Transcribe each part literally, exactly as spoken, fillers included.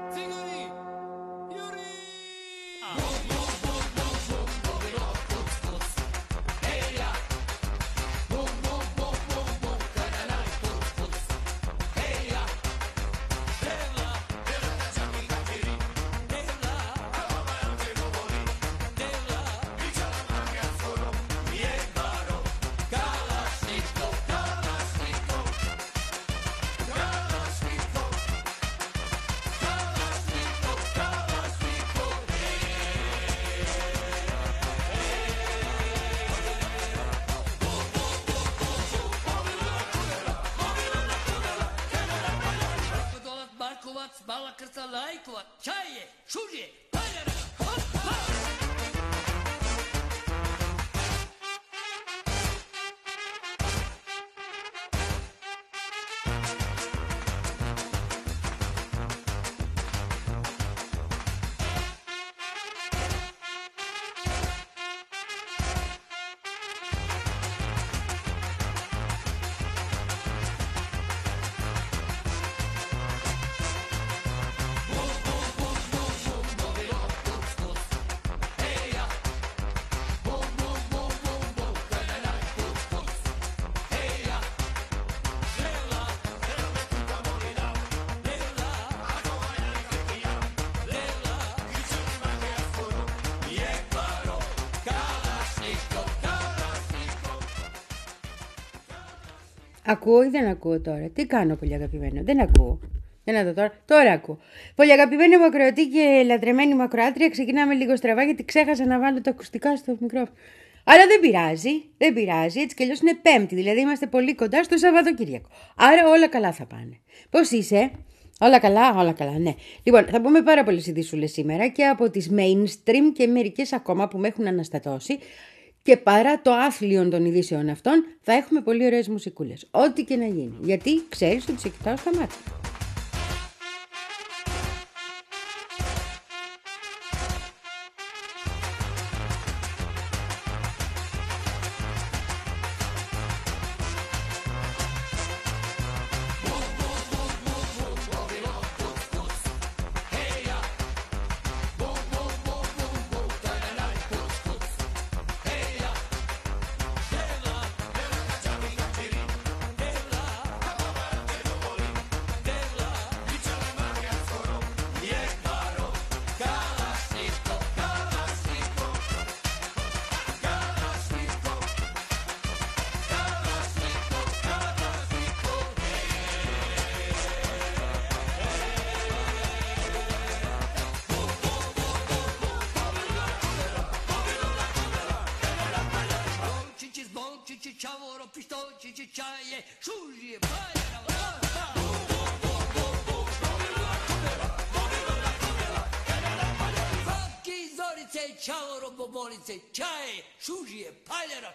Bala krca lajkova, čaje, šužje, paljara, hop, hop! Ακούω ή δεν ακούω τώρα? Τι κάνω, πολύ αγαπημένο? Δεν ακούω. Για να δω τώρα. Τώρα ακούω. Πολύ αγαπημένη μου ακροατή και λατρεμένη μου ακροάτρια, ξεκινάμε λίγο στραβά γιατί ξέχασα να βάλω τα ακουστικά στο μικρόφωνο. Αλλά δεν πειράζει, δεν πειράζει. Έτσι κι αλλιώς είναι Πέμπτη, δηλαδή είμαστε πολύ κοντά στο Σαββατοκύριακο. Άρα όλα καλά θα πάνε. Πώς είσαι? Όλα καλά, όλα καλά, ναι. Λοιπόν, θα πούμε πάρα πολλές ειδήσουλες σήμερα και από τις mainstream και μερικές ακόμα που με έχουν αναστατώσει. Και παρά το άθλιο των ειδήσεων αυτών, θα έχουμε πολύ ωραίες μουσικούλες. Ό,τι και να γίνει. Γιατί ξέρεις ότι σε κοιτάω στα μάτια. Ciavoro, pistolci, cicciaie, sciugli, pagliara, Facchi, zorice, ciavoro, bobolice, ciaie, sciugli, pagliara,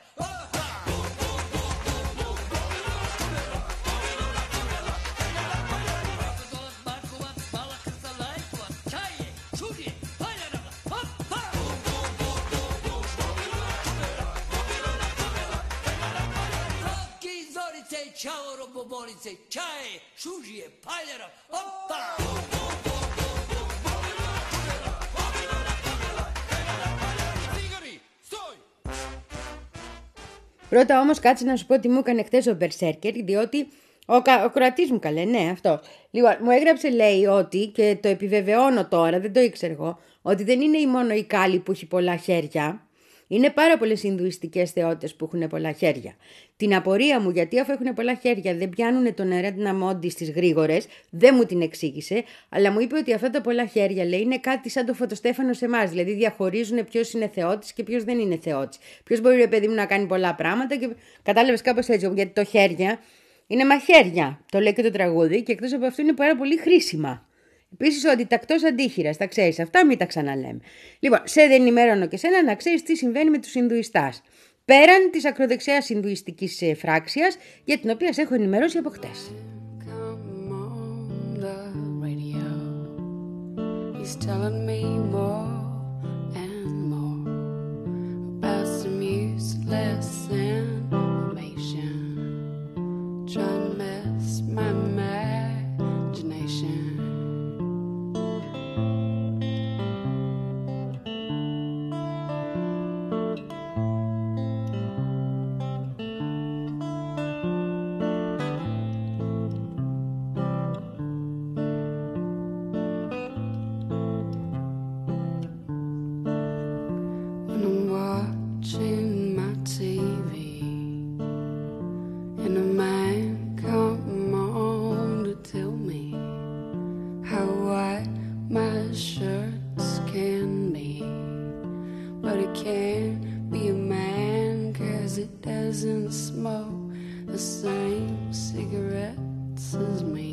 Ciao bobolice, čaje, šužije, paljara, opa! Πρώτα όμως κάτσε να σου πω τι μου έκανε χτες ο Berserker, διότι ο, κα... ο κροατής μου καλέ, ναι αυτό. Λοιπόν, μου έγραψε λέει ότι, και το επιβεβαιώνω τώρα, δεν το ήξερα εγώ, ότι δεν είναι η μόνο η Κάλλη που έχει πολλά χέρια. Είναι πάρα πολλές Ινδουιστικές θεότητες που έχουν πολλά χέρια. Την απορία μου, γιατί αφού έχουν πολλά χέρια δεν πιάνουν τον Ναρέντνα Μόντι στις γρήγορες, δεν μου την εξήγησε, αλλά μου είπε ότι αυτά τα πολλά χέρια λέει είναι κάτι σαν το φωτοστέφανο σε εμάς. Δηλαδή διαχωρίζουν ποιος είναι θεότης και ποιος δεν είναι θεότης. Ποιος μπορεί, ρε παιδί μου, να κάνει πολλά πράγματα και κατάλαβες κάπως έτσι. Γιατί το χέρια είναι μαχαίρια, το λέει και το τραγούδι, και εκτός από αυτό είναι πάρα πολύ χρήσιμα. Επίσης, ο αντιτακτός αντίχειρας, τα ξέρεις αυτά, μην τα ξαναλέμε. Λοιπόν, σε δεν ενημερώνω και σένα να ξέρεις τι συμβαίνει με τους Ινδουιστάς. Πέραν της ακροδεξιάς Ινδουιστικής φράξιας, για την οποία σε έχω ενημερώσει από χτες. as shirts can be, but it can't be a man, 'cause it doesn't smoke the same cigarettes as me.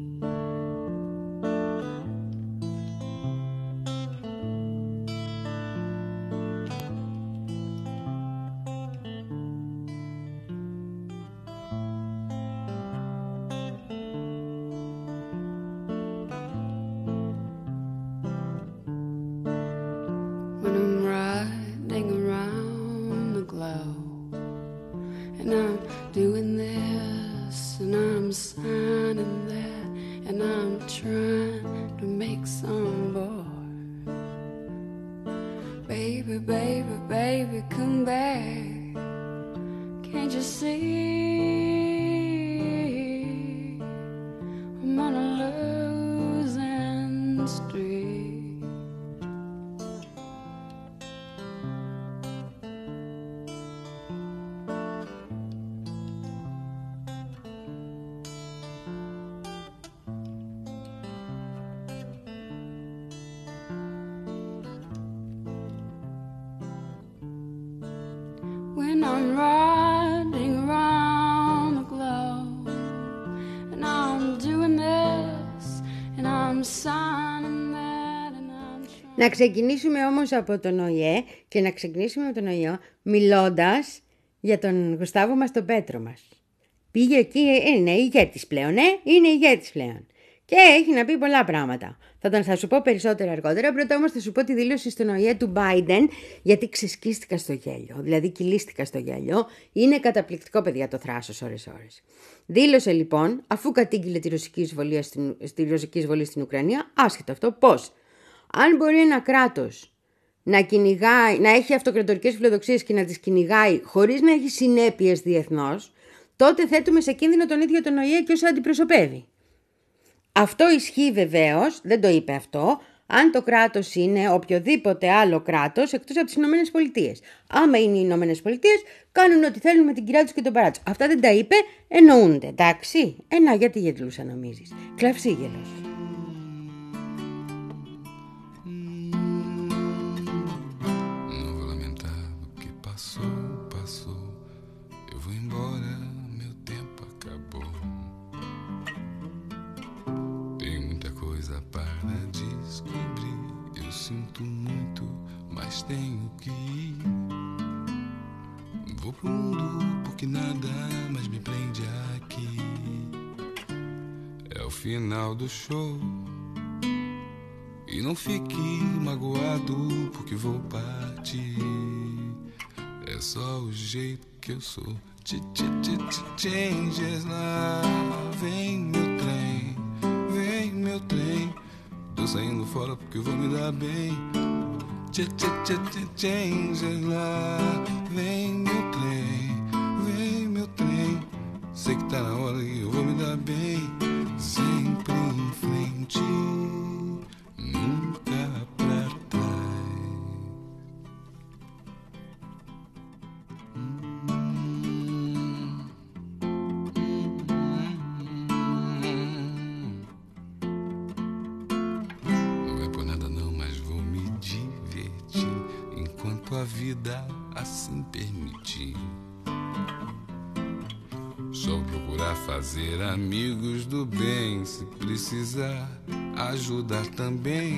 When I'm riding around the globe, and I'm doing this, and I'm signing that, and I'm trying to make some boy. Baby, baby, baby, come back. Can't you see I'm on a losing streak? When I'm riding around the globe, and I'm doing this, and I'm signing that, and I'm trying. Να ξεκινήσουμε όμως από τον ΟΗΕ και να ξεκινήσουμε με τον ΟΗΕ μιλώντας για τον Γουστάβο μας, τον Πέτρο μας. Πήγε εκεί, είναι ηγέτης πλέον, ε? είναι ηγέτης πλέον. Και έχει να πει πολλά πράγματα. Θα τον θα σου πω περισσότερα αργότερα. Πρώτα όμως θα σου πω τη δήλωση στον ΟΗΕ του Biden, γιατί ξεσκίστηκα στο γέλιο. Δηλαδή κυλίστηκα στο γέλιο. Είναι καταπληκτικό, παιδιά, το θράσος ώρες-ώρες. Δήλωσε λοιπόν, αφού κατήγγειλε τη ρωσική εισβολή στην, στη ρωσική εισβολή στην Ουκρανία, άσχετο αυτό, πώς. Αν μπορεί ένα κράτος να, κυνηγάει, να έχει αυτοκρατορικές φιλοδοξίες και να τις κυνηγάει χωρίς να έχει συνέπειες διεθνώς, τότε θέτουμε σε κίνδυνο τον ίδιο τον ΟΗΕ και όσα αντιπροσωπεύει. Αυτό ισχύει βεβαίως, δεν το είπε αυτό, αν το κράτος είναι οποιοδήποτε άλλο κράτος εκτός από τις Ηνωμένες Πολιτείες. Άμα είναι οι Ηνωμένες Πολιτείες, κάνουν ό,τι θέλουν με την κυρία τους και τον παρά τους. Αυτά δεν τα είπε, εννοούνται, εντάξει. Ε, να, γιατί γελούσα νομίζεις. Κλαυσίγελος. Sinto muito, mas tenho que ir. Vou pro mundo porque nada mais me prende aqui. É o final do show. E não fique magoado porque vou partir. É só o jeito que eu sou. Changes lá. Vem meu trem, vem meu trem. Tô saindo fora porque eu vou me dar bem. Changes lá. Vem meu trem, vem meu trem. Sei que tá na hora e eu vou me dar bem. Sempre em frente, nunca pra trás. A vida assim permitir. Só procurar fazer amigos do bem. Se precisar, ajudar também.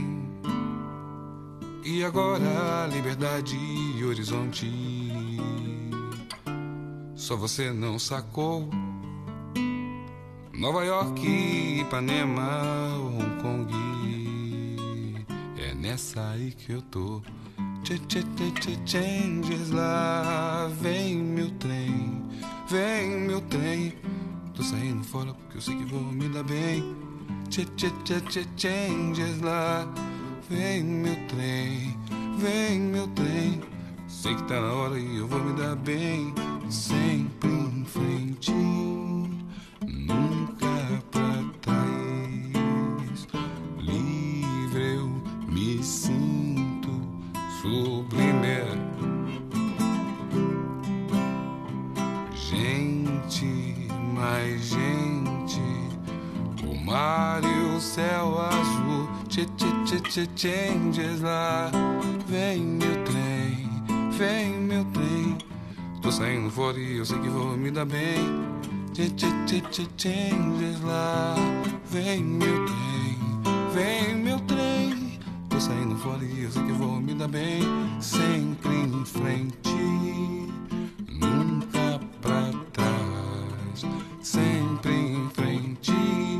E agora, liberdade e horizonte. Só você não sacou. Nova York, Ipanema, Hong Kong. É nessa aí que eu tô. Changes lá, vem meu trem, vem meu trem. Tô saindo fora porque eu sei que vou me dar bem. Changes lá, vem meu trem, vem meu trem. Sei que tá na hora e eu vou me dar bem. Sempre em frente, nunca pra trás. Livre eu me sinto. Sublime. Gente, mais gente, o mar e o céu azul. changes lá. Vem meu trem, vem meu trem. Tô saindo fora e eu sei que vou me dar bem. Changes lá. Vem meu trem, vem meu trem. Tô saindo fora e eu sei que vou me dar bem. Sempre em frente, nunca pra trás. Sempre em frente,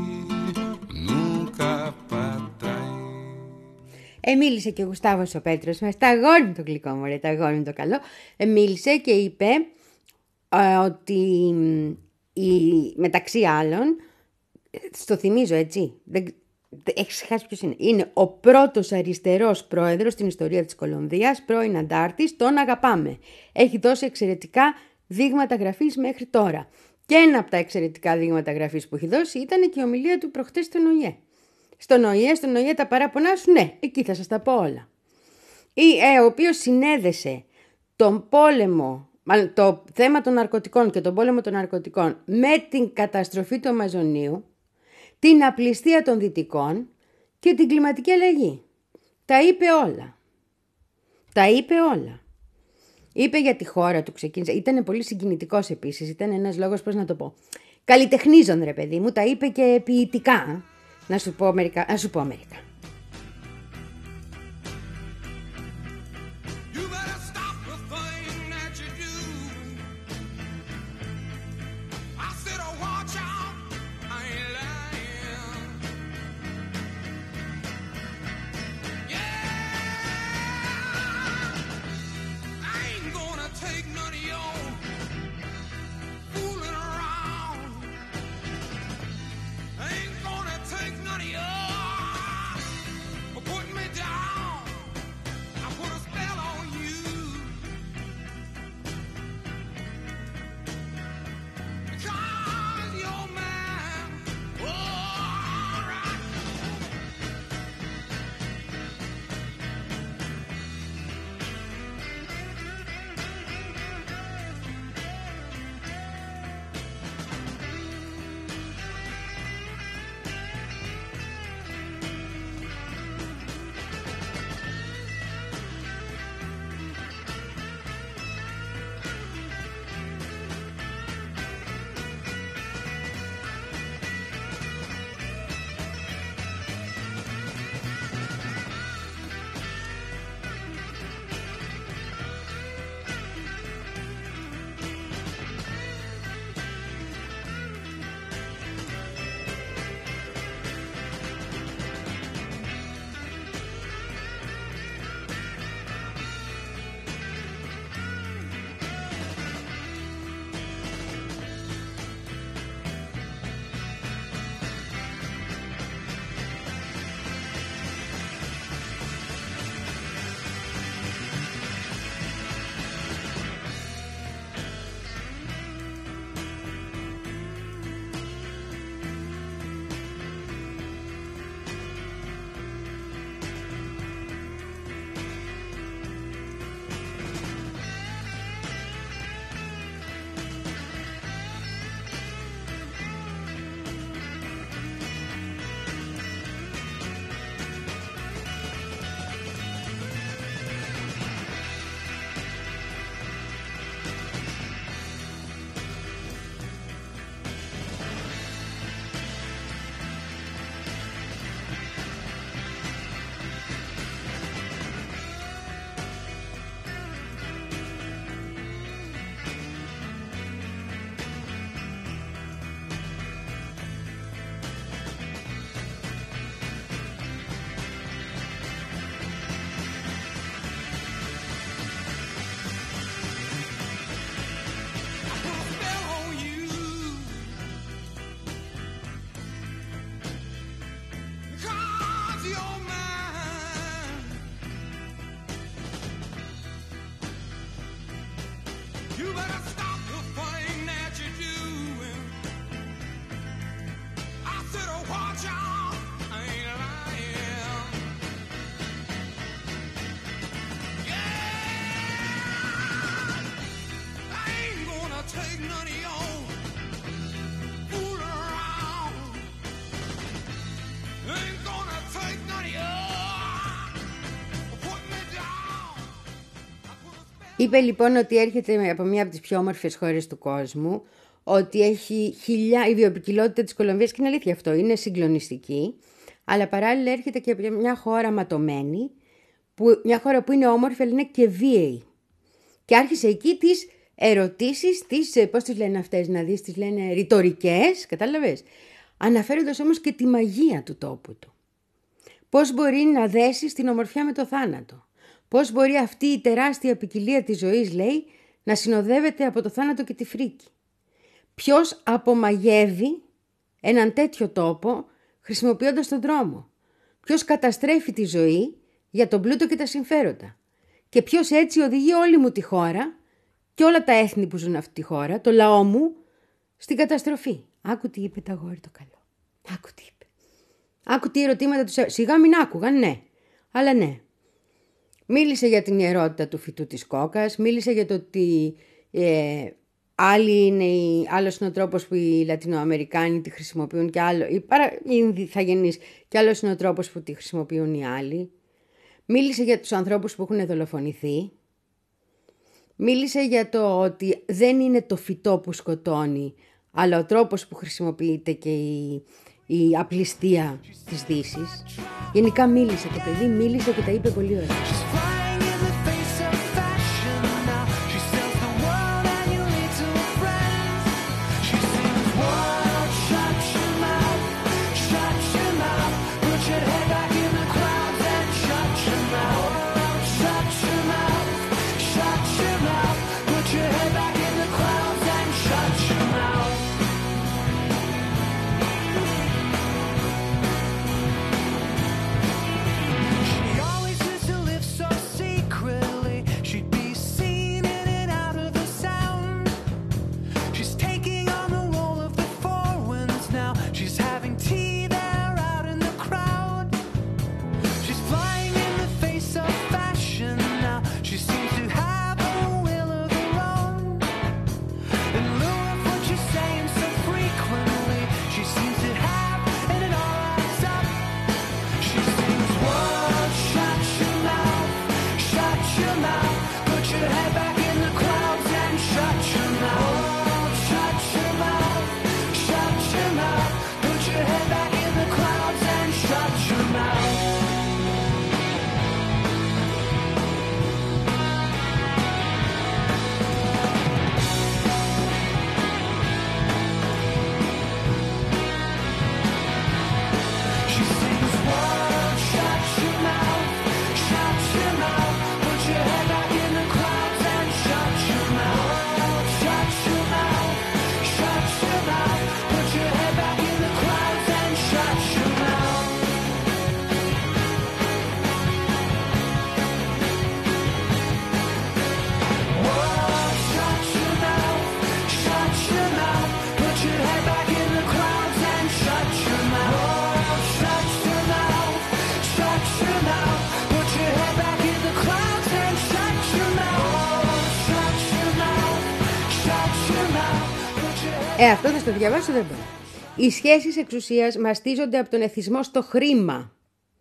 nunca pra trás. Ε, μίλησε και ο Γουστάβος ο Πέτρος μας, τα αγόρι το γλυκό μωρέ, τα αγόρι το καλό. Ε, μίλησε και είπε ε, ότι η, μεταξύ άλλων, στο θυμίζω έτσι, δεν, έχεις χάσει ποιος είναι, είναι ο πρώτος αριστερός πρόεδρος στην ιστορία της Κολομβίας, πρώην αντάρτης, τον αγαπάμε. Έχει δώσει εξαιρετικά δείγματα γραφής μέχρι τώρα. Και ένα από τα εξαιρετικά δείγματα γραφής που έχει δώσει ήταν και η ομιλία του προχτές στον ΟΗΕ. Στον ΟΗΕ, στον ΟΗΕ τα παράπονά σου, ναι, εκεί θα σας τα πω όλα. Ή, ε, ο οποίος συνέδεσε τον πόλεμο, μάλλον το θέμα των ναρκωτικών και τον πόλεμο των ναρκωτικών με την καταστροφή του Αμαζονίου, την απληστία των Δυτικών και την κλιματική αλλαγή. Τα είπε όλα. Τα είπε όλα. Είπε για τη χώρα του, ξεκίνησε. Ήταν πολύ συγκινητικός επίσης. Ήταν ένας λόγος, πώς να το πω. Καλλιτεχνίζον, ρε παιδί μου. Τα είπε και ποιητικά. Να σου πω μερικά. Να σου πω μερικά. Είπε λοιπόν ότι έρχεται από μια από τις πιο όμορφες χώρες του κόσμου, ότι έχει χιλιά... η βιοποικιλότητα της Κολομβίας, και είναι αλήθεια αυτό, είναι συγκλονιστική, αλλά παράλληλα έρχεται και από μια χώρα ματωμένη, που... μια χώρα που είναι όμορφη αλλά είναι και βίαιη. Και άρχισε εκεί τις ερωτήσεις, τις, πώς τις λένε αυτές, να δεις, τις λένε ρητορικές, κατάλαβες, αναφέροντας όμως και τη μαγεία του τόπου του. Πώς μπορεί να δέσει την ομορφιά με το θάνατο. Πώς μπορεί αυτή η τεράστια ποικιλία της ζωής, λέει, να συνοδεύεται από το θάνατο και τη φρίκη. Ποιος απομαγεύει έναν τέτοιο τόπο χρησιμοποιώντας τον δρόμο. Ποιος καταστρέφει τη ζωή για τον πλούτο και τα συμφέροντα. Και ποιος έτσι οδηγεί όλη μου τη χώρα και όλα τα έθνη που ζουν αυτή τη χώρα, το λαό μου, στην καταστροφή. Άκου τι είπε το αγόρι το καλό. Άκου τι είπε. Άκου τι ερωτήματα τους έ... Σιγά μην άκουγαν, ναι. Αλλά ναι. Μίλησε για την ιερότητα του φυτού της κόκας. Μίλησε για το ότι ε, άλλοι είναι, άλλος είναι ο τρόπος που οι Λατινοαμερικάνοι τη χρησιμοποιούν και άλλο, οι, παρα, οι Ινδιθαγενείς, και άλλος είναι ο τρόπος που τη χρησιμοποιούν οι άλλοι. Μίλησε για τους ανθρώπους που έχουν δολοφονηθεί. Μίλησε για το ότι δεν είναι το φυτό που σκοτώνει, αλλά ο τρόπος που χρησιμοποιείται και η, η απληστία της Δύσης. Γενικά μίλησε το παιδί, μίλησε και τα είπε πολύ ωραία. Ε, αυτό θα στο διαβάσω, δεν μπορώ. Οι σχέσεις εξουσίας μαστίζονται από τον εθισμό στο χρήμα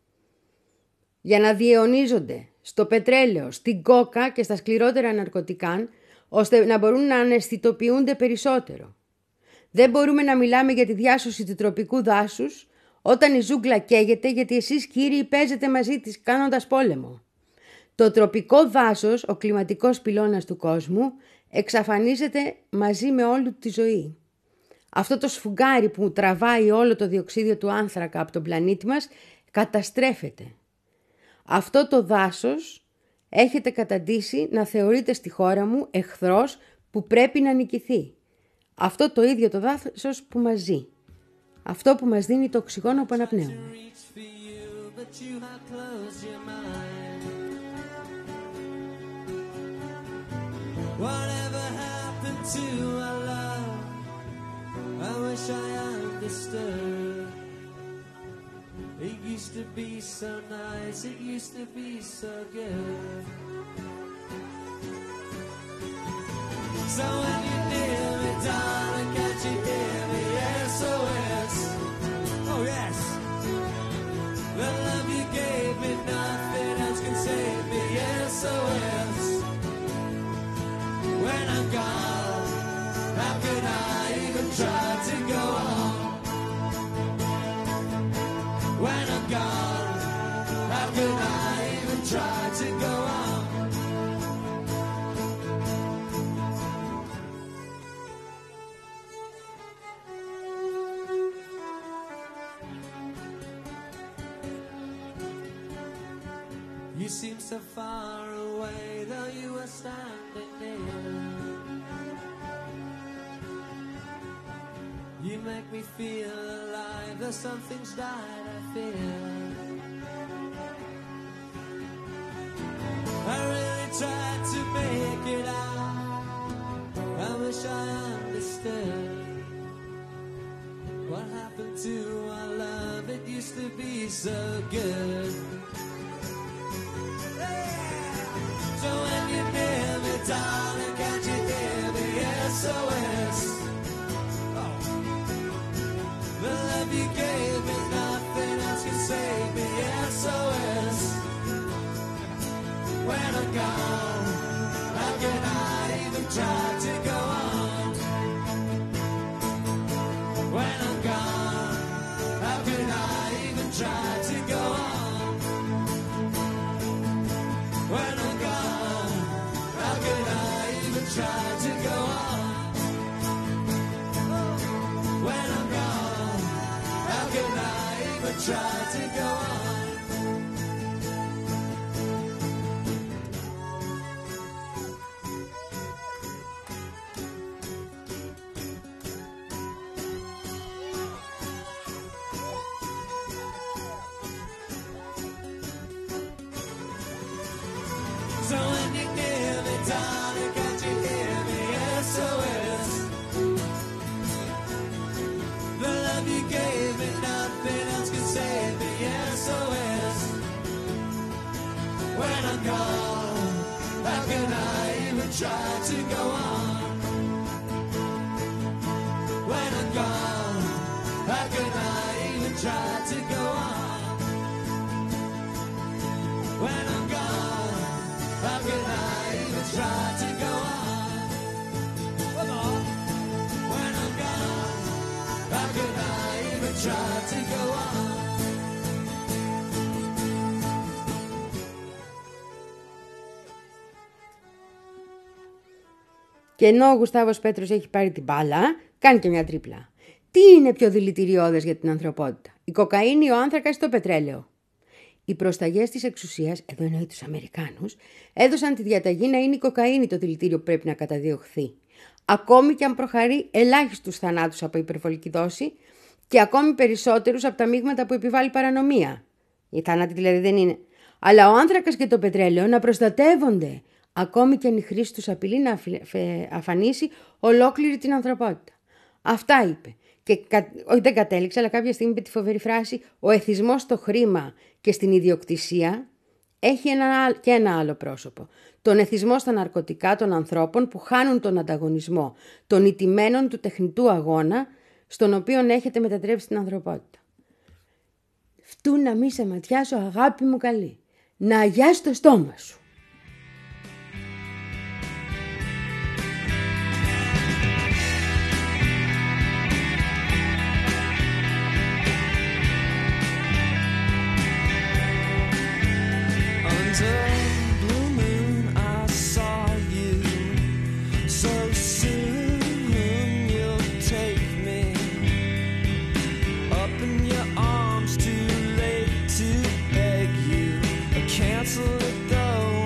για να διαιωνίζονται στο πετρέλαιο, στην κόκα και στα σκληρότερα ναρκωτικά, ώστε να μπορούν να αναισθητοποιούνται περισσότερο. Δεν μπορούμε να μιλάμε για τη διάσωση του τροπικού δάσους όταν η ζούγκλα καίγεται, γιατί εσείς κύριοι παίζετε μαζί της κάνοντας πόλεμο. Το τροπικό δάσος, ο κλιματικός πυλώνας του κόσμου, εξαφανίζεται μαζί με όλη τη ζωή. Αυτό το σφουγγάρι που τραβάει όλο το διοξείδιο του άνθρακα από τον πλανήτη μας καταστρέφεται. Αυτό το δάσος έχετε καταντήσει να θεωρείται στη χώρα μου εχθρός που πρέπει να νικηθεί. Αυτό το ίδιο το δάσος που μας ζει. Αυτό που μας δίνει το οξυγόνο που αναπνέουμε. Whatever happened to our love? I wish I understood. It used to be so nice, it used to be so good. So when you near me, darling, can't you hear me? S O S. Oh yes. The love you gave me, nothing else can save me. S O S. try to go on. When I'm gone, how could I even try to go on? You seem so far away, though you were standing near. You make me feel alive, though something's died, I fear. I really tried to make it out, I wish I understood what happened to our love, it used to be so good. So when you hear me, darling, can't you hear me? S O S. Oh. The love you gave me, nothing else can save me. S O S. When I'm gone, how can I even try to go on? When I'm gone, how can I even try to go on? When I'm gone, how can I even try to go on? When I'm gone, how can I even try to go on? So when you hear me, darling, can't you hear me? S O S. The love you gave me, nothing else can save me. S O S. When I'm gone, how can I even try to go on? When I'm gone, how can I even try to go on? When I'm gone, how can I even try to go on? Come on. When I'm gone, how can I even try to go on? Και ενώ ο Γουστάβος Πέτρος έχει πάρει την μπάλα, κάνει και μια τρίπλα. Τι είναι πιο δηλητηριώδες για την ανθρωπότητα? Η κοκαίνη, ο άνθρακας ή το πετρέλαιο? Οι προσταγές της εξουσίας, εδώ εννοεί τους Αμερικάνους, έδωσαν τη διαταγή να είναι η κοκαίνη το δηλητήριο που πρέπει να καταδιωχθεί. Ακόμη και αν προχαρεί ελάχιστους θανάτους από υπερβολική δόση και ακόμη περισσότερους από τα μείγματα που επιβάλλει παρανομία. Οι θάνατοι δηλαδή δεν είναι. Αλλά ο άνθρακας και το πετρέλαιο να προστατεύονται, ακόμη και αν η χρήση τους απειλεί να αφανίσει ολόκληρη την ανθρωπότητα. Αυτά είπε. Και όχι δεν κατέληξε, αλλά κάποια στιγμή είπε τη φοβερή φράση: ο εθισμός στο χρήμα και στην ιδιοκτησία έχει ένα, και ένα άλλο πρόσωπο. Τον εθισμό στα ναρκωτικά των ανθρώπων που χάνουν τον ανταγωνισμό των ηττημένων του τεχνητού αγώνα, στον οποίο έχετε μετατρέψει την ανθρωπότητα. Φτού να μη σε ματιάσω, αγάπη μου καλή, να αγιάσει το στόμα σου. Blue moon, I saw you. So soon you'll take me up in your arms. Too late to beg you. Cancel it though.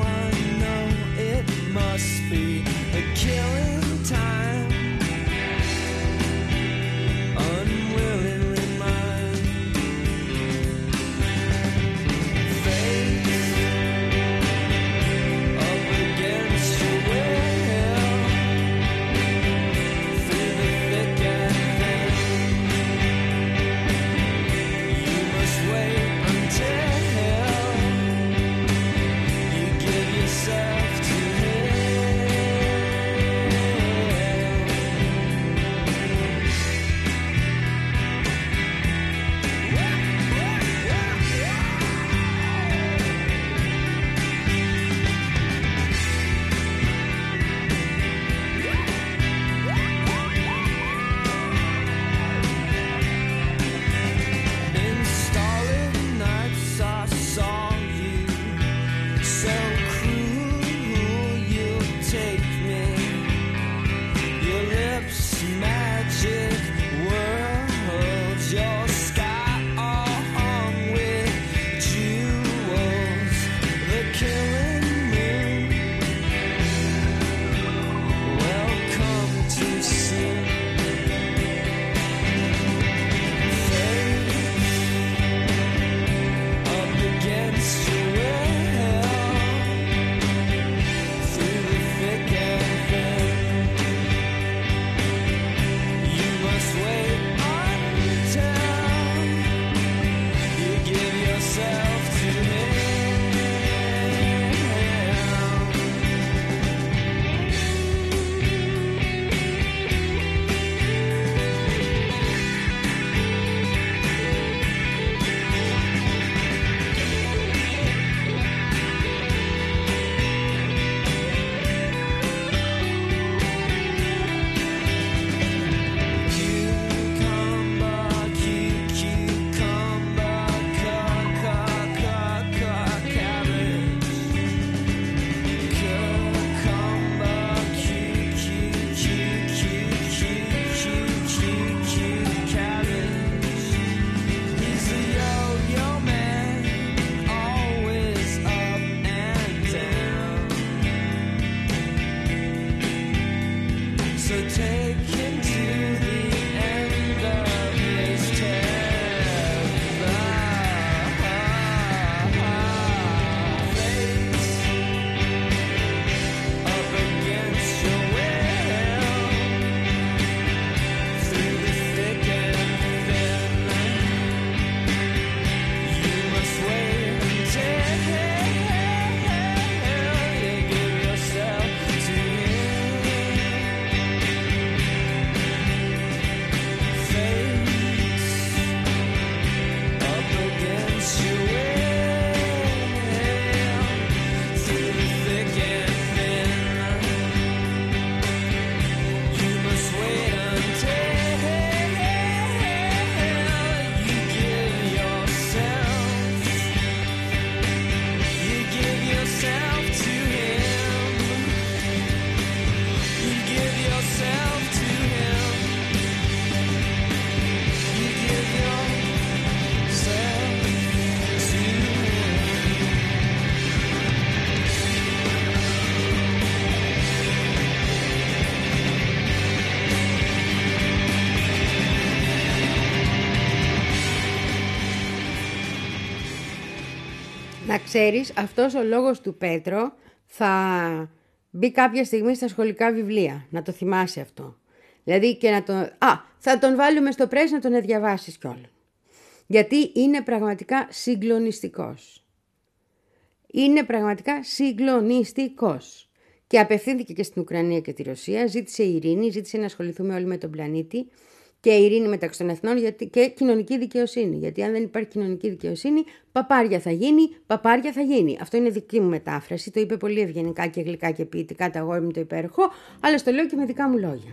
Να ξέρεις, αυτός ο λόγος του Πέτρο θα μπει κάποια στιγμή στα σχολικά βιβλία. Να το θυμάσαι αυτό. Δηλαδή και να τον... Α, θα τον βάλουμε στο πρέσ να τον διαβάσεις κιόλας. Γιατί είναι πραγματικά συγκλονιστικός. Είναι πραγματικά συγκλονιστικός. Και απευθύνθηκε και στην Ουκρανία και τη Ρωσία, ζήτησε ειρήνη, ζήτησε να ασχοληθούμε όλοι με τον πλανήτη και ειρήνη μεταξύ των εθνών γιατί, και κοινωνική δικαιοσύνη. Γιατί αν δεν υπάρχει κοινωνική δικαιοσύνη, παπάρια θα γίνει, παπάρια θα γίνει. Αυτό είναι δική μου μετάφραση, το είπε πολύ ευγενικά και γλυκά και ποιητικά τα αγόρι μου το υπέροχο, αλλά στο λέω και με δικά μου λόγια.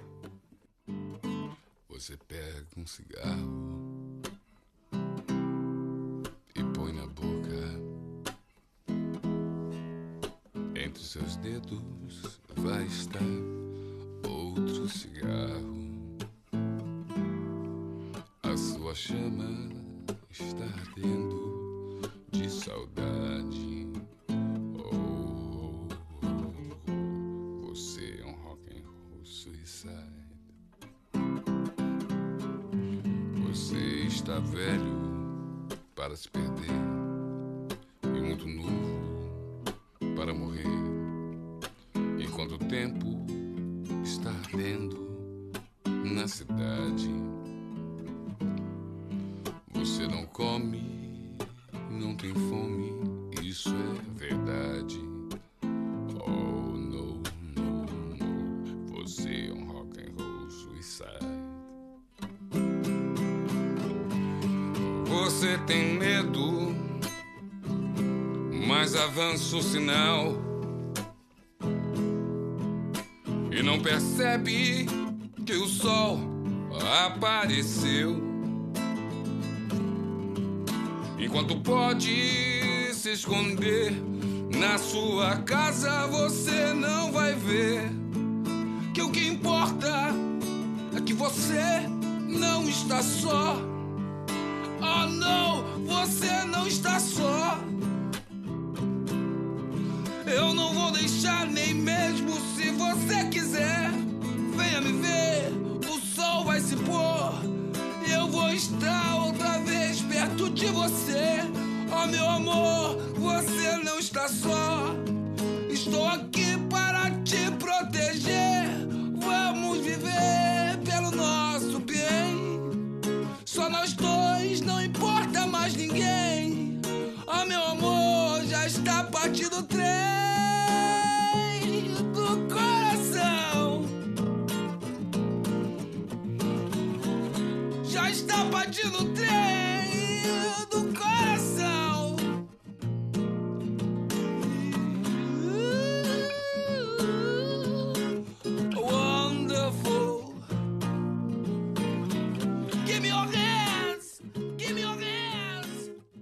Você pega um cigarro e põe na boca. Entre seus dedos vai estar outro cigarro. A sua chama está ardendo de saudade. Oh, oh, oh, você é um rock and roll suicide. Você está velho para se perder e muito novo para morrer. Enquanto o tempo está ardendo na cidade, você não come, não tem fome, isso é verdade. Oh, no, no, no, você é um rock and roll suicide. Você tem medo, mas avança o sinal e não percebe que o sol apareceu. Enquanto pode se esconder na sua casa, você não vai ver que o que importa é que você não está só. Oh, não, você não está só. Eu não vou deixar nem mesmo se você quiser. Venha me ver, o sol vai se pôr e eu vou estar outra vez perto de você. Oh, meu amor, você não está só. Estou aqui para te proteger. Vamos viver pelo nosso bem. Só nós dois, não importa mais ninguém. Oh, meu amor, já está partindo o trem do coração. Já está partindo o trem do coração. Wonderful. Give me your hands. Give me your hands.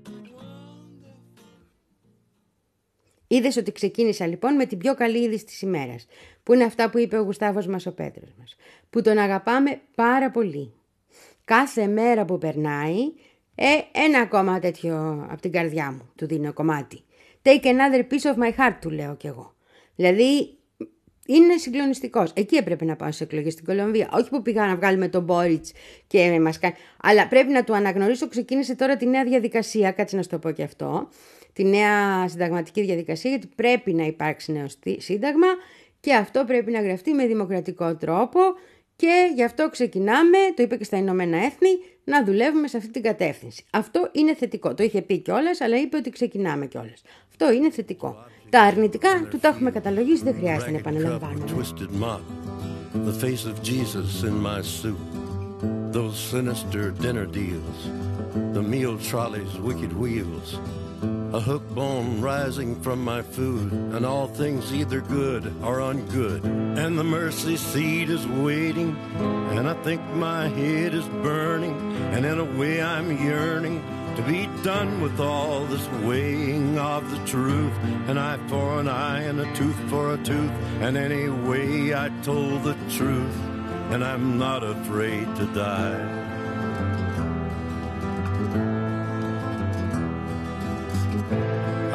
Είδες ότι ξεκίνησα λοιπόν με την πιο καλή είδηση της ημέρας, που είναι αυτά που είπε ο Γουστάβος μας ο Πέτρος μας, που τον αγαπάμε πάρα πολύ. Κάθε μέρα που περνάει, ε, ένα ακόμα τέτοιο από την καρδιά μου του δίνω κομμάτι. Take another piece of my heart, του λέω κι εγώ. Δηλαδή είναι συγκλονιστικός. Εκεί έπρεπε να πάω στις εκλογές στην Κολομβία. Όχι που πήγα να βγάλουμε τον Μπόριτς και μας κάνει. Αλλά πρέπει να του αναγνωρίσω, ξεκίνησε τώρα τη νέα διαδικασία, κάτσε να σου το πω και αυτό. Τη νέα συνταγματική διαδικασία, γιατί πρέπει να υπάρξει νέο σύνταγμα και αυτό πρέπει να γραφτεί με δημοκρατικό τρόπο και γι' αυτό ξεκινάμε, το είπε και στα Ηνωμένα Έθνη, να δουλεύουμε σε αυτή την κατεύθυνση. Αυτό είναι θετικό. Το είχε πει κιόλας, αλλά είπε ότι ξεκινάμε κιόλας. Αυτό είναι θετικό. Τα αρνητικά του τα έχουμε καταλογίσει, δεν χρειάζεται να επαναλαμβάνουμε. The face of Jesus in my suit, those sinister dinner deals, the meal trolley's wicked wheels, a hook bone rising from my food, and all things either good or ungood, and the mercy seat is waiting, and I think my head is burning, and in a way I'm yearning to be done with all this weighing of the truth, an eye for an eye and a tooth for a tooth, and anyway I told the truth, and I'm not afraid to die.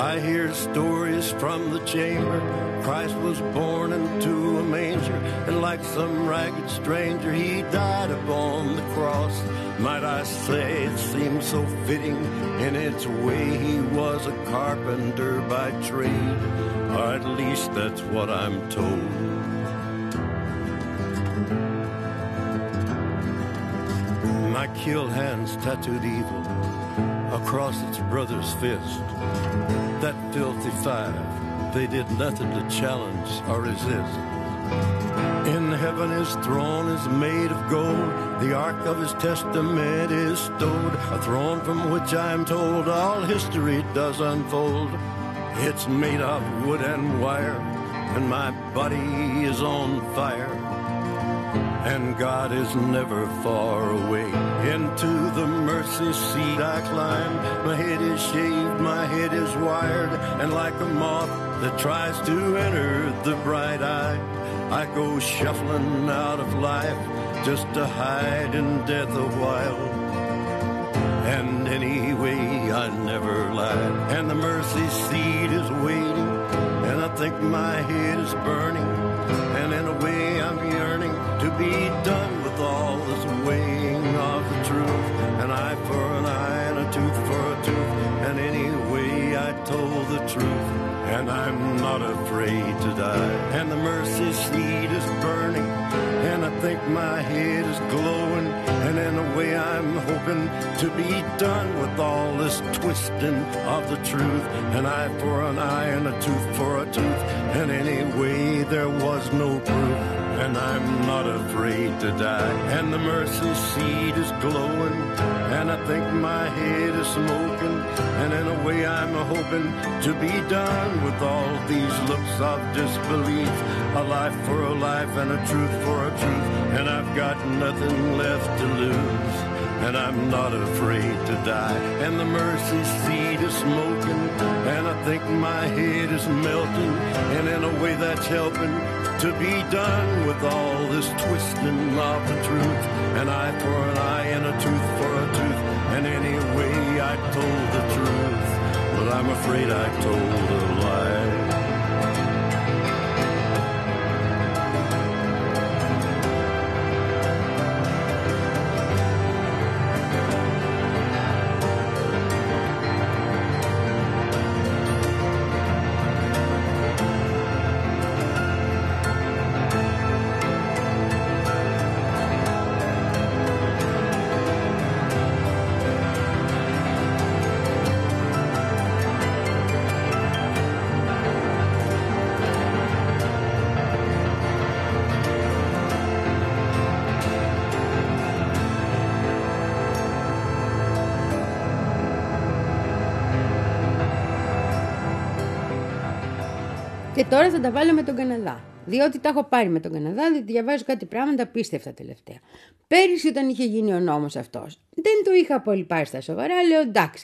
I hear stories from the chamber. Christ was born into a manger, and like some ragged stranger, he died upon the cross. Might I say it seems so fitting in its way, he was a carpenter by trade, or at least that's what I'm told. My killed hands tattooed evil across its brother's fist. That filthy five, they did nothing to challenge or resist. In heaven his throne is made of gold, the ark of his testament is stowed, a throne from which I am told all history does unfold. It's made of wood and wire, and my body is on fire. And God is never far away. Into the mercy seat I climb. My head is shaved, my head is wired, and like a moth that tries to enter the bright eye, I go shuffling out of life just to hide in death a while. And anyway, I never lied. And the mercy seat is waiting, and I think my head is burning, and in a way I'm yearning to be done with all this weighing of the truth. An eye for an eye and a tooth for a tooth, and anyway I told the truth, and I'm not afraid to die. And the mercy seat is burning, and I think my head is glowing, and in a way I'm hoping to be done with all this twisting of the truth. An eye for an eye and a tooth for a tooth, and anyway there was no proof, and I'm not afraid to die. And the mercy seat is glowing, and I think my head is smoking, and in a way I'm hoping to be done with all these looks of disbelief. A life for a life and a truth for a truth, and I've got nothing left to lose, and I'm not afraid to die. And the mercy seat is smoking, and I think my head is melting, and in a way that's helping to be done with all this twisting of the truth. An eye for an eye and a tooth for a tooth, and anyway I told the truth, but I'm afraid I told a lie. Και τώρα θα τα βάλω με τον Καναδά. Διότι τα έχω πάρει με τον Καναδά, διότι διαβάζω κάτι πράγματα απίστευτα τελευταία. Πέρυσι, όταν είχε γίνει ο νόμος αυτός, δεν το είχα πολύ πάρει στα σοβαρά. Λέω εντάξει.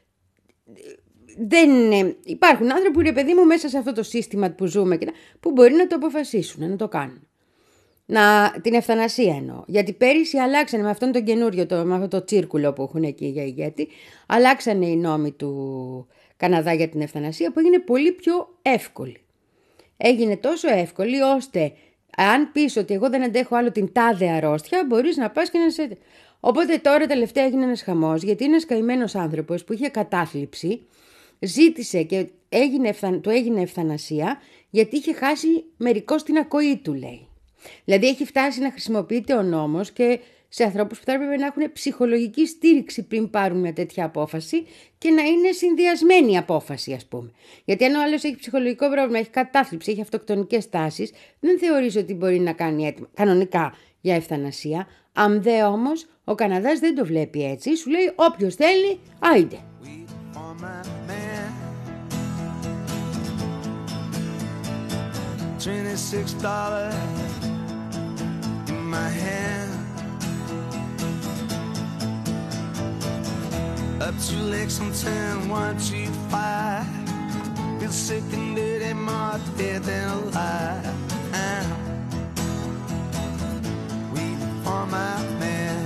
Δεν, ε, υπάρχουν άνθρωποι που, ρε παιδί μου, μέσα σε αυτό το σύστημα που ζούμε και, που μπορεί να το αποφασίσουν, να το κάνουν. Να, την ευθανασία εννοώ. Γιατί πέρυσι αλλάξανε με αυτόν τον καινούριο, το, με αυτό το τσίρκουλο που έχουν εκεί για ηγέτη, αλλάξανε οι νόμοι του Καναδά για την ευθανασία, που έγινε πολύ πιο εύκολη. Έγινε τόσο εύκολη ώστε αν πεις ότι εγώ δεν αντέχω άλλο την τάδε αρρώστια, μπορείς να πας και να σε... Οπότε τώρα τελευταία έγινε ένας χαμός, γιατί ένας καημένος άνθρωπος που είχε κατάθλιψη ζήτησε και έγινε, του έγινε ευθανασία γιατί είχε χάσει μερικώς την ακοή του, λέει. Δηλαδή έχει φτάσει να χρησιμοποιείται ο νόμος και σε ανθρώπους που θα έπρεπε να έχουν ψυχολογική στήριξη πριν πάρουν μια τέτοια απόφαση και να είναι συνδυασμένη η απόφαση, ας πούμε. Γιατί αν ο άλλος έχει ψυχολογικό πρόβλημα, έχει κατάθλιψη, έχει αυτοκτονικές τάσεις, δεν θεωρείς ότι μπορεί να κάνει έτοιμα κανονικά για ευθανασία. Αν δε όμως, ο Καναδάς δεν το βλέπει έτσι, σου λέει όποιος θέλει, άιντε. twenty-six dollars in my hand, up to Lexington, one two five, feel sick and dirty, more dead than alive. Wait for my man,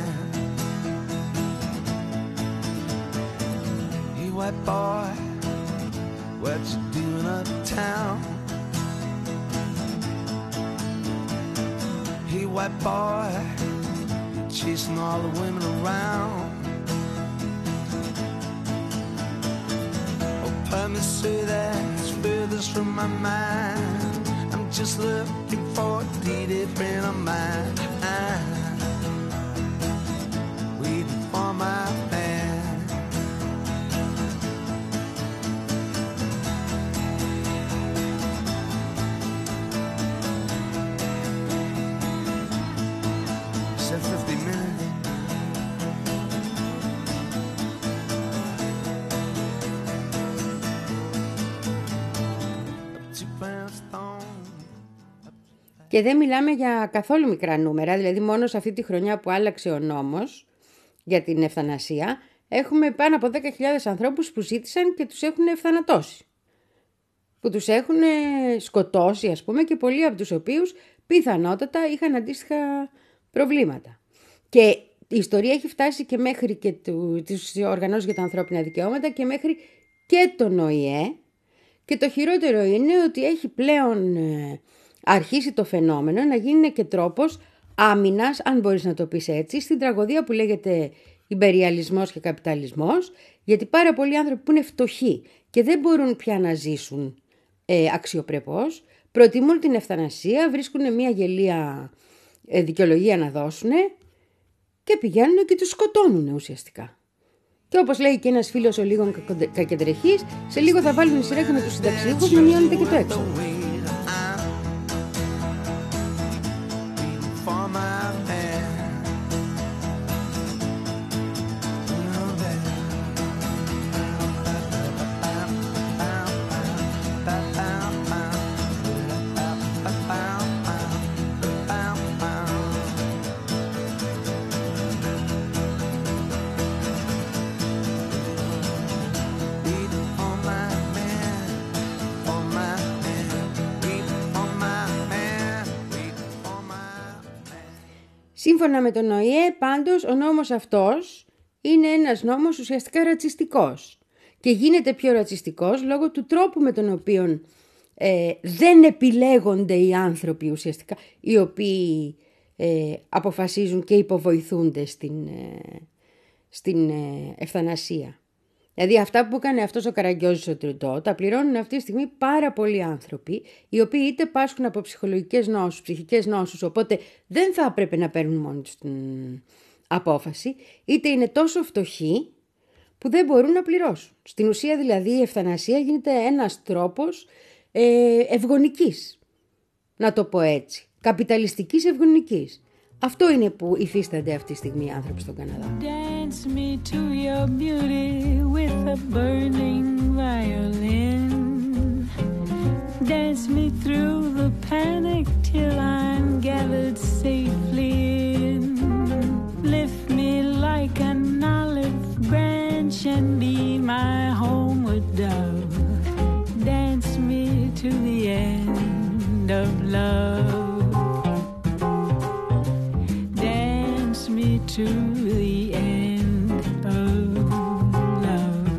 you white boy, what you doing uptown? Hey, white boy, chasing all the women around. Oh, let me say that it's furthest from my mind. I'm just looking for a deep friend of mine. Waiting for my man. Said fifty minutes. Και δεν μιλάμε για καθόλου μικρά νούμερα, δηλαδή μόνο σε αυτή τη χρονιά που άλλαξε ο νόμος για την ευθανασία, έχουμε πάνω από δέκα χιλιάδες ανθρώπους που ζήτησαν και τους έχουν ευθανατώσει. Που τους έχουν σκοτώσει, ας πούμε, και πολλοί από τους οποίους πιθανότατα είχαν αντίστοιχα προβλήματα. Και η ιστορία έχει φτάσει και μέχρι και του, τις οργανώσεις για τα ανθρώπινα δικαιώματα και μέχρι και τον Ο Η Ε. Και το χειρότερο είναι ότι έχει πλέον αρχίσει το φαινόμενο να γίνει και τρόπος άμυνας, αν μπορείς να το πεις έτσι, στην τραγωδία που λέγεται ιμπεριαλισμός και καπιταλισμός, γιατί πάρα πολλοί άνθρωποι που είναι φτωχοί και δεν μπορούν πια να ζήσουν ε, αξιοπρεπώς, προτιμούν την ευθανασία, βρίσκουν μια γελία ε, δικαιολογία να δώσουν και πηγαίνουν και τους σκοτώνουν ουσιαστικά. Και όπως λέει και ένας φίλος ο λίγων κακεντρεχής, σε λίγο θα βάλουν σειρά και με τους συνταξιούχους να μειώνεται και το έξοδο. Σύμφωνα με τον Ο Η Ε, πάντως, ο νόμος αυτός είναι ένας νόμος ουσιαστικά ρατσιστικός και γίνεται πιο ρατσιστικός λόγω του τρόπου με τον οποίο ε, δεν επιλέγονται οι άνθρωποι ουσιαστικά, οι οποίοι ε, αποφασίζουν και υποβοηθούνται στην, ε, στην ε, ευθανασία. Δηλαδή αυτά που έκανε αυτός ο Καραγκιόζης ο Τρουντό τα πληρώνουν αυτή τη στιγμή πάρα πολλοί άνθρωποι, οι οποίοι είτε πάσχουν από ψυχολογικές νόσους, ψυχικές νόσους, οπότε δεν θα έπρεπε να παίρνουν μόνοι τους την απόφαση, είτε είναι τόσο φτωχοί που δεν μπορούν να πληρώσουν. Στην ουσία δηλαδή η ευθανασία γίνεται ένας τρόπος ε, ευγονικής, να το πω έτσι, καπιταλιστικής ευγονικής. Αυτό είναι που υφίστανται αυτή τη στιγμή οι άνθρωποι στον Καναδά. Dance me to your beauty with a burning violin. Dance me through the panic till I'm gathered safely in. Lift me like an olive branch and be my homeward dove. Dance me to the end of love. To the end of love.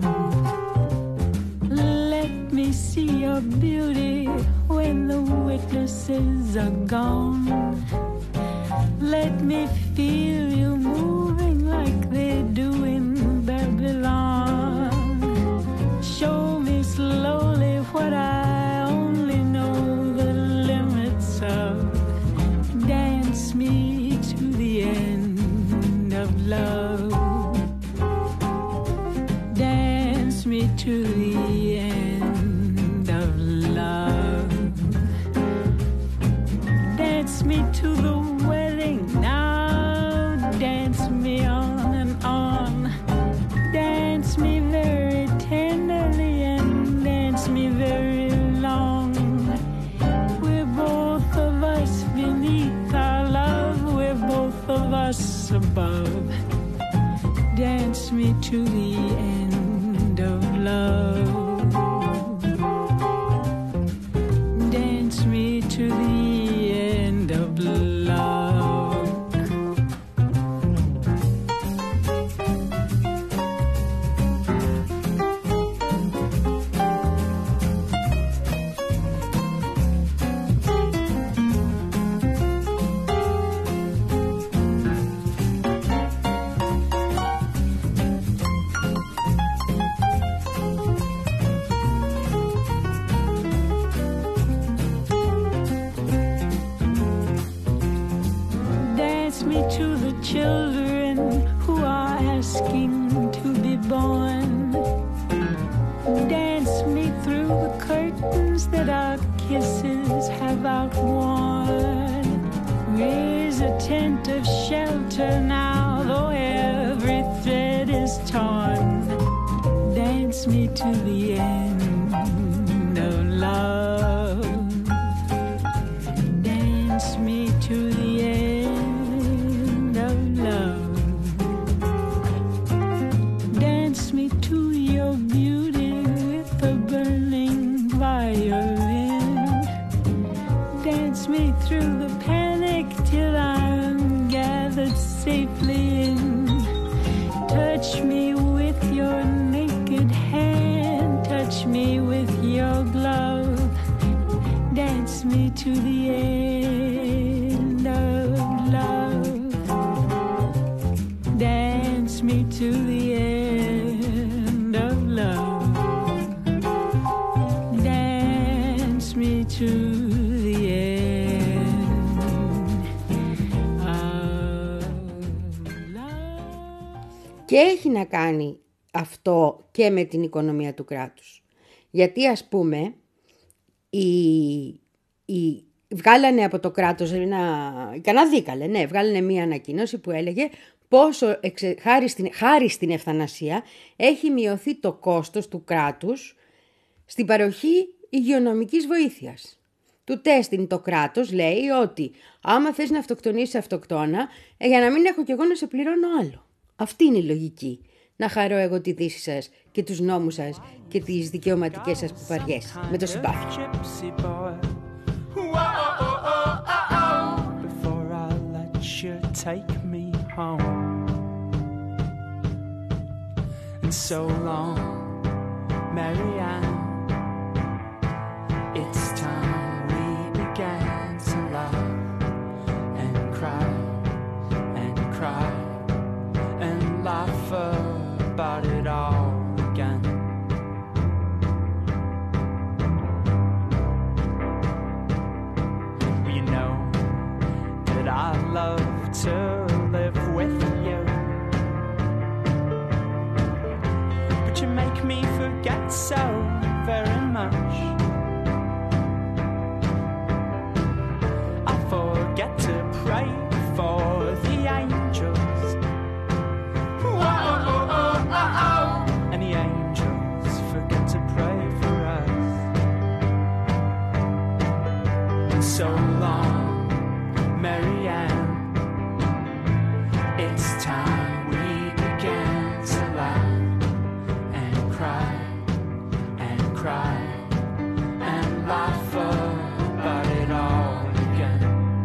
Let me see your beauty when the witnesses are gone. Let me feel you moving like they do in Babylon. Show me slowly what I only know the limits of. Dance me to the end of love. Dance me to the end of love. Dance me to the wedding now. Dance me on and on. Dance me very tenderly and dance me very long. We're both of us beneath our love. We're both of us above. Dance me to the end of love. Dance me to the end of love. children who are asking to be born. Dance me through the curtains that our kisses have outworn. Raise a tent of shelter now, though every thread is torn. Dance me to the end of love. Dance me to the end of love. Dance me to your beauty with a burning violin. Dance me through the panic till I'm gathered safely in. Touch me with your naked hand, touch me with your glove. Dance me to the end of love. Dance me to the end of love. Dance me to the end of love. Και έχει να κάνει αυτό και με την οικονομία του κράτους. Γιατί ας πούμε οι, οι, βγάλανε από το κράτος ένα, οι Καναδοί καλέ, ναι, βγάλανε μία ανακοίνωση που έλεγε πόσο εξε, χάρη, στην, χάρη στην ευθανασία έχει μειωθεί το κόστος του κράτους στην παροχή υγειονομικής βοήθειας. Του τέστην το κράτος λέει ότι άμα θες να αυτοκτονήσεις αυτοκτόνα, ε, για να μην έχω κι εγώ να σε πληρώνω άλλο. Αυτή είναι η λογική. Να χαρώ εγώ τη δύση σας και τους νόμους σας και τις δικαιωματικές σας κουφαριές με το συμπάθειο. Laugh about it all again. You know that I love to live with you, but you make me forget so very much. I forget to pray for the angels. And the angels forget to pray for us. So long, Marianne, it's time we began to laugh and cry and cry and laugh about it all again.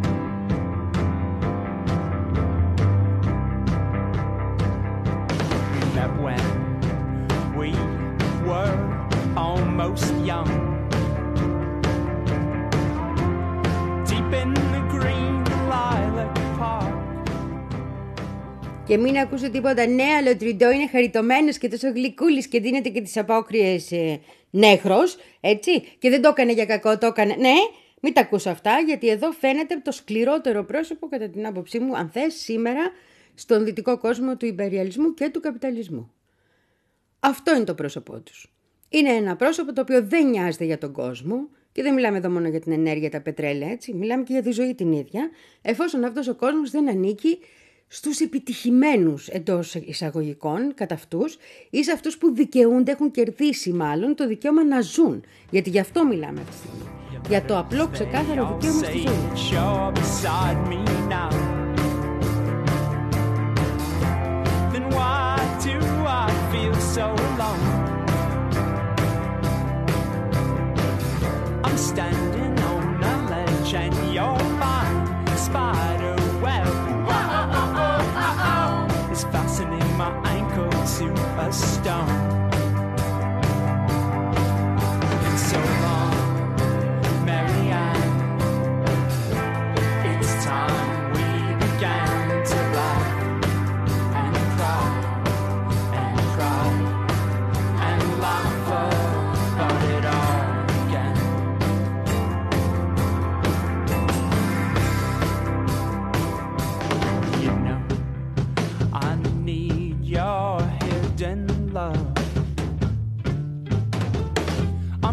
When we were almost young, deep in the green lilac park. Και μην ακούσω τίποτα, ναι, αλλά ο Τριντό είναι χαριτωμένος και τόσο γλυκούλης και δίνεται και τις απόκριες ε, νέχρος, έτσι, και δεν το έκανε για κακό, το έκανε, ναι, μην τα ακούσω αυτά, γιατί εδώ φαίνεται το σκληρότερο πρόσωπο, κατά την άποψή μου, αν θες, σήμερα, στον δυτικό κόσμο του ιμπεριαλισμού και του καπιταλισμού. Αυτό είναι το πρόσωπό τους. Είναι ένα πρόσωπο το οποίο δεν νοιάζεται για τον κόσμο και δεν μιλάμε εδώ μόνο για την ενέργεια, τα πετρέλαια, έτσι. Μιλάμε και για τη ζωή την ίδια, εφόσον αυτός ο κόσμος δεν ανήκει στους επιτυχημένους εντός εισαγωγικών κατά αυτούς ή σε αυτούς που δικαιούνται, έχουν κερδίσει μάλλον το δικαίωμα να ζουν. Γιατί γι' αυτό μιλάμε αυτή τη στιγμή. Για το απλό ξεκάθαρο δικαίωμα στη ζωή. Why do I feel so alone? I'm standing on a ledge and you're my spider web. It's fastening my ankle to a stone. It's so long, Marianne. It's time we began to laugh.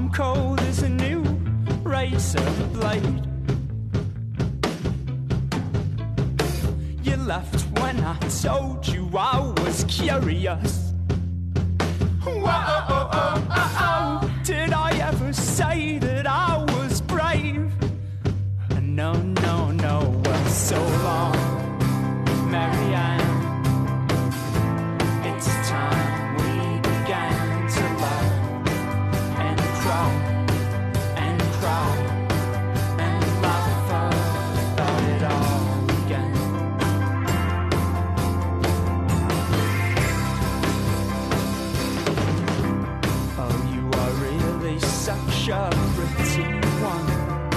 I'm cold as a new razor blade. You left when I told you I was curious. Whoa, oh, oh, oh, oh, oh. Did I ever say that I was brave? No, no, no, well, so long, Marianne. It's time we began to laugh and cry and cry and laugh about it all again. Oh, you are really such a pretty one.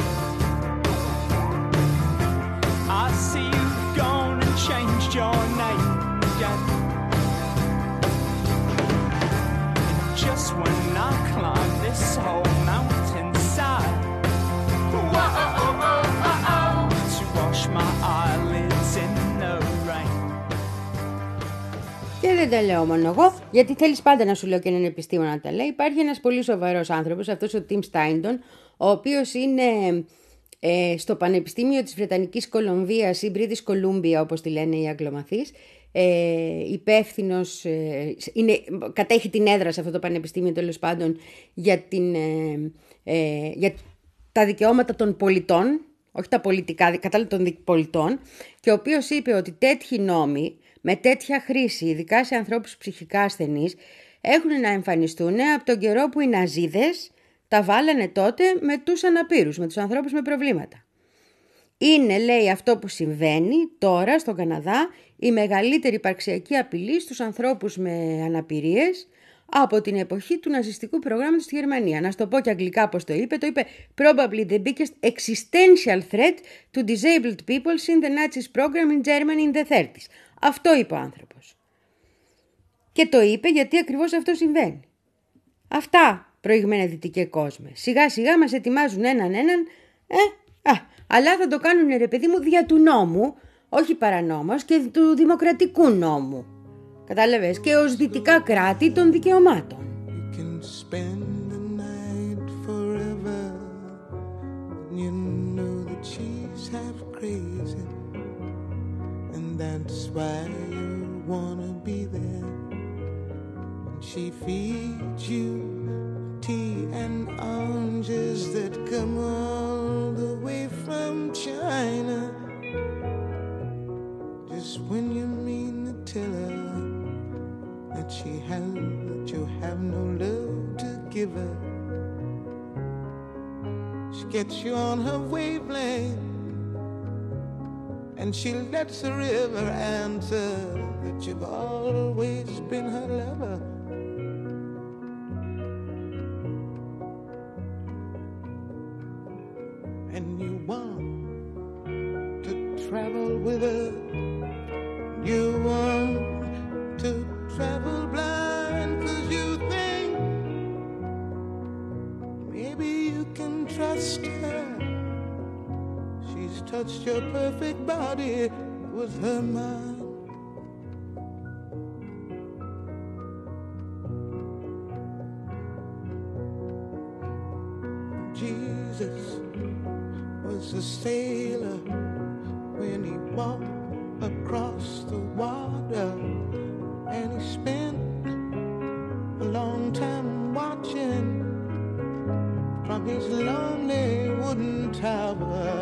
I see you've gone and changed your name again. And just when I climb this whole mountainside, whoa, oh, oh, oh, oh, oh, to wash my eyelids in the rain. Και δεν τα λέω μόνο εγώ, γιατί θέλεις πάντα να σου λέω και έναν επιστήμονα να τα λέει. Υπάρχει ένας πολύ σοβαρός άνθρωπος, αυτός ο Tim Steindon, ο οποίος είναι ε, στο Πανεπιστήμιο της Βρετανικής Κολομβίας ή British Columbia, όπως τη λένε οι αγγλομαθείς, ε, υπεύθυνος, ε, είναι, κατέχει την έδρα σε αυτό το πανεπιστήμιο τέλος πάντων για, την, ε, ε, για τα δικαιώματα των πολιτών, όχι τα πολιτικά, κατάλληλα των πολιτών, και ο οποίος είπε ότι τέτοιοι νόμοι με τέτοια χρήση, ειδικά σε ανθρώπους ψυχικά ασθενείς, έχουν να εμφανιστούν από τον καιρό που οι Ναζίδες τα βάλανε τότε με τους αναπήρους, με τους ανθρώπους με προβλήματα. Είναι, λέει, αυτό που συμβαίνει τώρα στον Καναδά η μεγαλύτερη υπαρξιακή απειλή στους ανθρώπους με αναπηρίες από την εποχή του ναζιστικού προγράμματος στη Γερμανία. Να σου το πω και αγγλικά πώς το είπε. Το είπε probably the biggest existential threat to disabled people since the Nazis program in Germany in the thirties. Αυτό είπε ο άνθρωπος. Και το είπε γιατί ακριβώς αυτό συμβαίνει. Αυτά, προηγμένα δυτικέ κόσμε. Σιγά σιγά μας ετοιμάζουν έναν έναν, ε, α, αλλά θα το κάνουν, ρε παιδί μου, δια του νόμου, όχι παρανόμως, και του δημοκρατικού νόμου. Κατάλαβες, και ως δυτικά κράτη των δικαιωμάτων. That's why you wanna be there. She feeds you tea and oranges that come all the way from China. Just when you mean to tell her that she has, that you have no love to give her, she gets you on her wavelength. And she lets the river answer that you've always been her lover. And you want to travel with her. You want to travel blind 'cause you think maybe you can trust her. She's touched your perfect body with her mind. Jesus was a sailor when he walked across the water, and he spent a long time watching from his lonely wooden tower.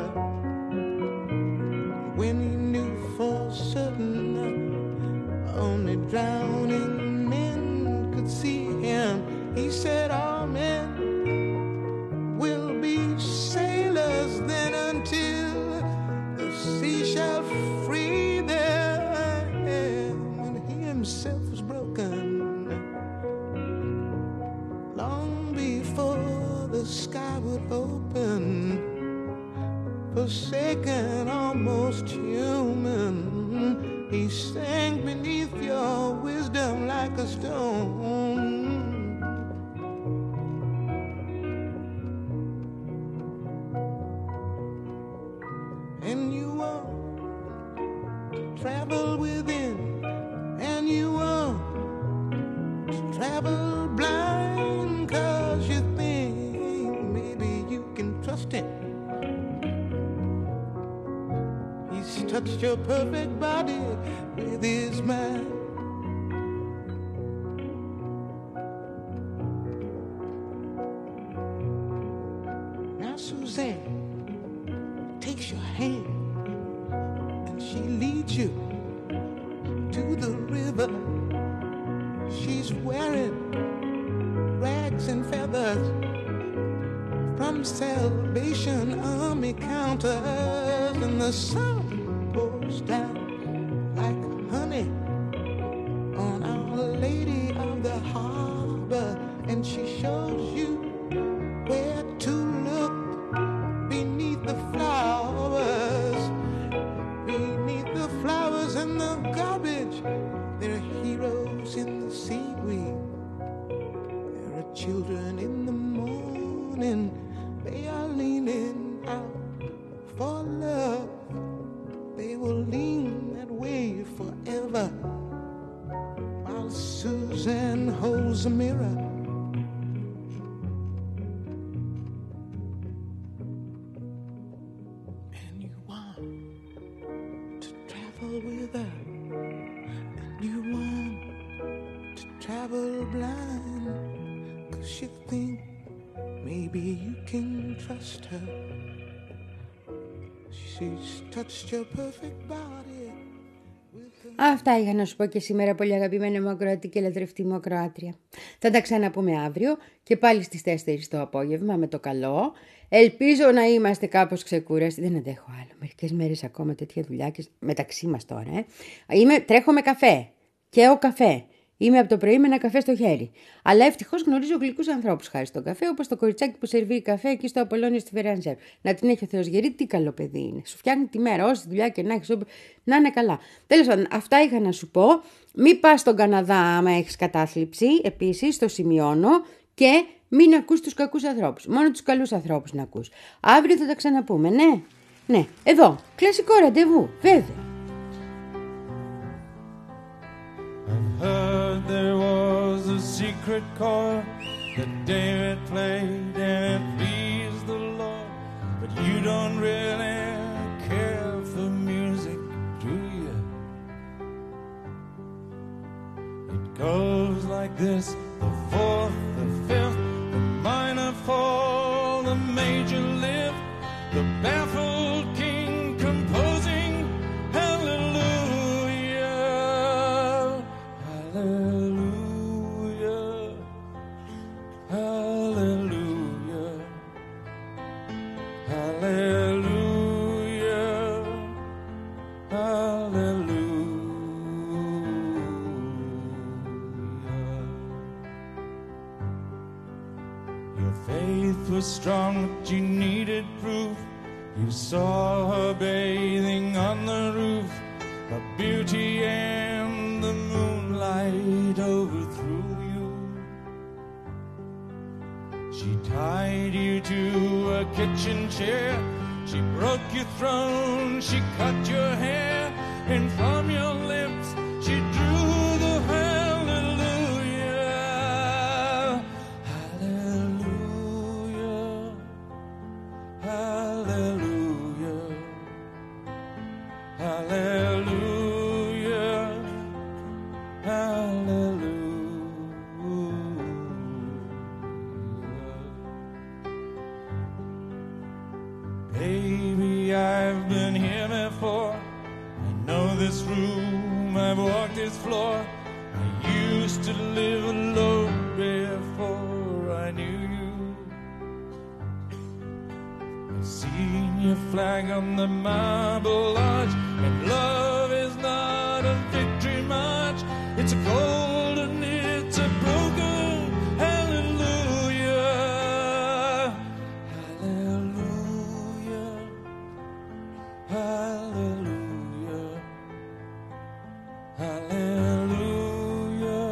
When he knew for certain only drowning men could see him, he said, all men will be sailors then until the sea shall free them. And he himself was broken long before the sky would open. Forsaken, almost human, he sank beneath your wisdom like a stone. And you want to travel within, and you want to travel blind 'cause you think touched your perfect body with his mind. Now Suzanne takes your hand and she leads you to the river. She's wearing rags and feathers from Salvation Army counters, and the sun pours down like honey on Our Lady of the Harbor, and she shows you where to look beneath the flowers, beneath the flowers and the garbage. There are heroes in the seaweed, there are children in the morning. They are leaning out for love. They will lean that way forever, while Suzanne holds a mirror. And you want to travel with her, and you want to travel blind, 'cause you think maybe you can trust her. She's touched your perfect body. Αυτά είχα να σου πω και σήμερα, πολύ αγαπημένη μου ακροατή και λατρευτή μου ακροάτρια. Θα τα ξαναπούμε αύριο και πάλι στις τέσσερις το απόγευμα με το καλό. Ελπίζω να είμαστε κάπως ξεκούραστοι. Δεν αντέχω άλλο. Μερικές μέρες ακόμα τέτοια δουλειά και μεταξύ μας τώρα. Ε. Είμαι, τρέχω με καφέ. Και ο καφέ. Είμαι από το πρωί με ένα καφέ στο χέρι. Αλλά ευτυχώς γνωρίζω γλυκούς ανθρώπους χάρη στον καφέ, όπως το κοριτσάκι που σερβίει καφέ εκεί στο Απολώνιο στη Φεράνζερ. Να την έχει ο Θεός γερή, τι καλό παιδί είναι. Σου φτιάχνει τη μέρα, όση δουλειά και να έχεις, να είναι καλά. Τέλος πάντων, αυτά είχα να σου πω. Μην πας στον Καναδά άμα έχεις κατάθλιψη, επίσης το σημειώνω. Και μην ακούς τους κακούς ανθρώπους. Μόνο τους καλούς ανθρώπους να ακούς. Αύριο θα τα ξαναπούμε, ναι. Ναι, εδώ, κλασικό ραντεβού, βέβαια. I've heard there was a secret chord that David played and it pleased the Lord, but you don't really care for music, do you? It goes like this: the fourth, the fifth, the minor fall, the major lift, the baffled king composing hallelujah, hallelujah, hallelujah, hallelujah, hallelujah. Your faith was strong, but you needed proof. You saw her bathing on the roof, her beauty and the moonlight overthrew you. She tied you to a kitchen chair, she broke your throne, she cut your hair, and from your lips she drew the hallelujah, hallelujah, hallelujah, hallelujah, hallelujah. Baby, I've been here before. I know this room, I've walked this floor. I used to live alone before I knew you. I've seen your flag on the marble arch, and love is not a victory march. It's a golden, it's a broken hallelujah, hallelujah, hallelujah, hallelujah,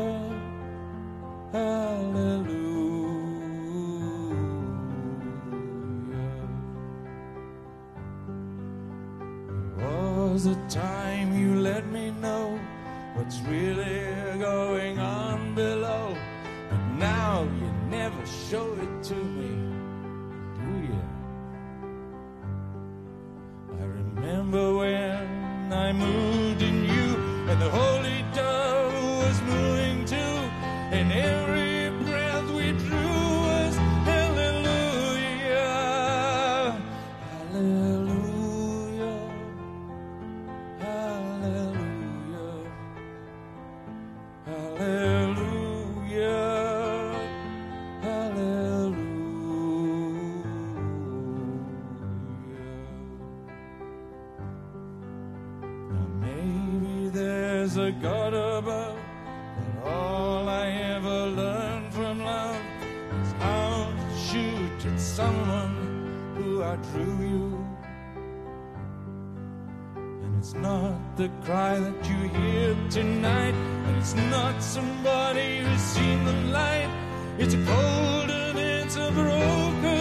hallelujah. There was a time you let me know what's really going on below, but now you never show it to me, do you? I remember when moved in you, and the holy dove was moving too, and every breath we drew was hallelujah, hallelujah, hallelujah, hallelujah, hallelujah. Now maybe there's a God above, but all I ever learned from love is how to shoot at someone who outdrew you. And it's not the cry that you hear tonight, and it's not somebody who's seen the light. It's a cold and it's a broken